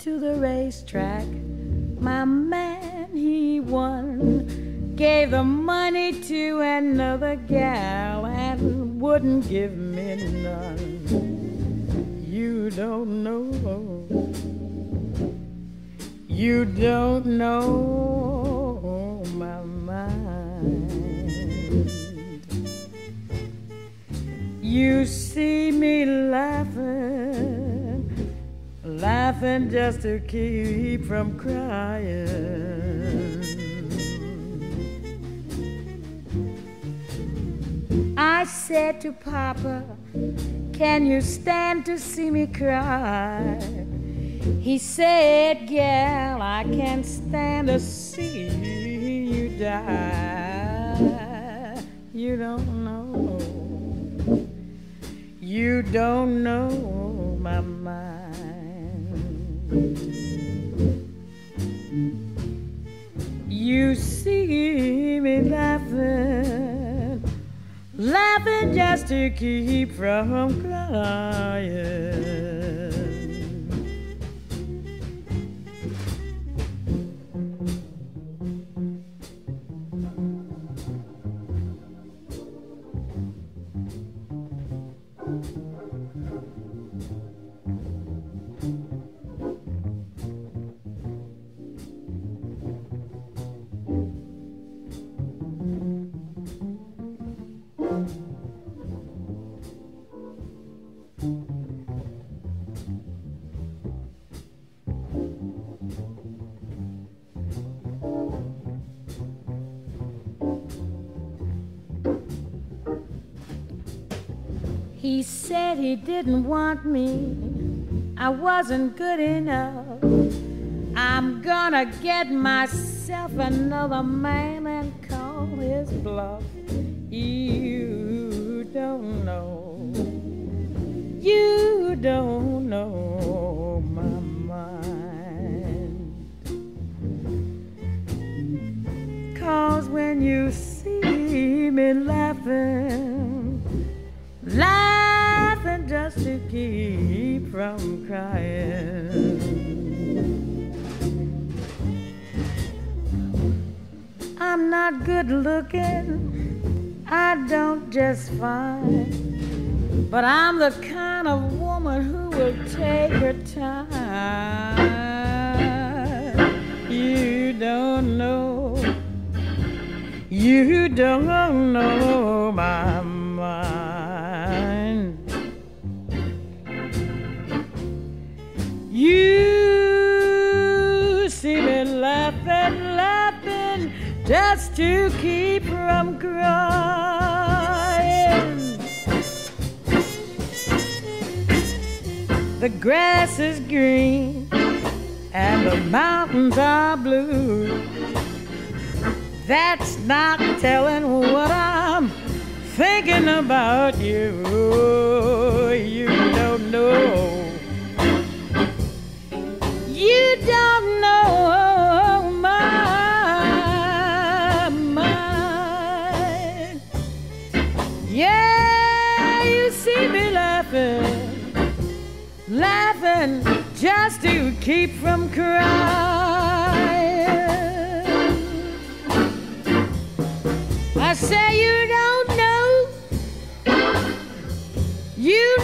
to the racetrack. My man, he won. Gave the money to another gal and wouldn't give me none. You don't know. You don't know my mind. You see me laughing, laughing just to keep from crying. I said to Papa, can you stand to see me cry? He said, gal, I can't stand to see you die. You don't know. You don't know my mind. You see me laughing, laughing just to keep from crying. He said he didn't want me, I wasn't good enough. I'm gonna get myself another man and call his bluff. You don't know, you don't know my mind. 'Cause when you see me laughing, laughing just to keep from crying, I'm not good looking, I don't dress fine, but I'm the kind of woman who will take her time. You don't know, you don't know my mind. You see me laughing, laughing just to keep from crying. The grass is green and the mountains are blue. That's not telling what I'm thinking about you. You don't know. You don't know my mind. Yeah, you see me laughing, laughing just to keep from crying. I say you don't know, you